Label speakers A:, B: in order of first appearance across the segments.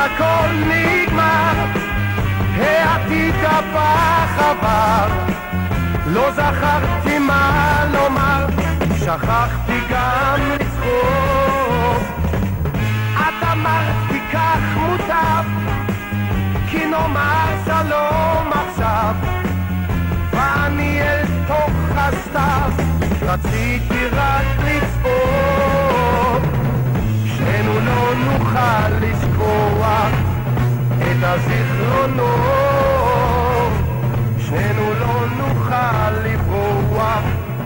A: הכל נגמר, העתיד הפך עבר, לא זכרתי מה לומר, שכחתי גם לצחוק. את אמרת כי כך מוטב, כי נאמר שלום עכשיו, ואני אל תוך הסתיו רציתי רק לצפות. שנינו לא נוכל לשכוח את הזיכרונות, שנינו לא נוכל לברוח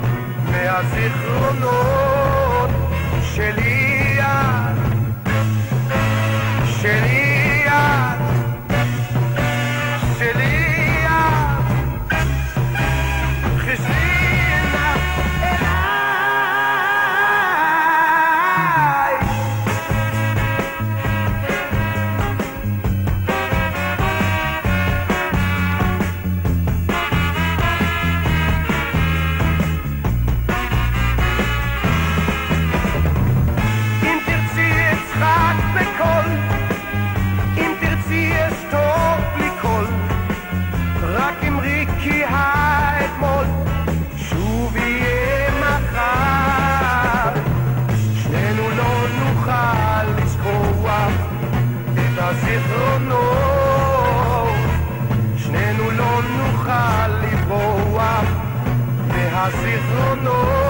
A: מהזיכרונות שלי את, שלי את, שלי את, חשבי שנינו לא נוכל לברוח מהזיכרונות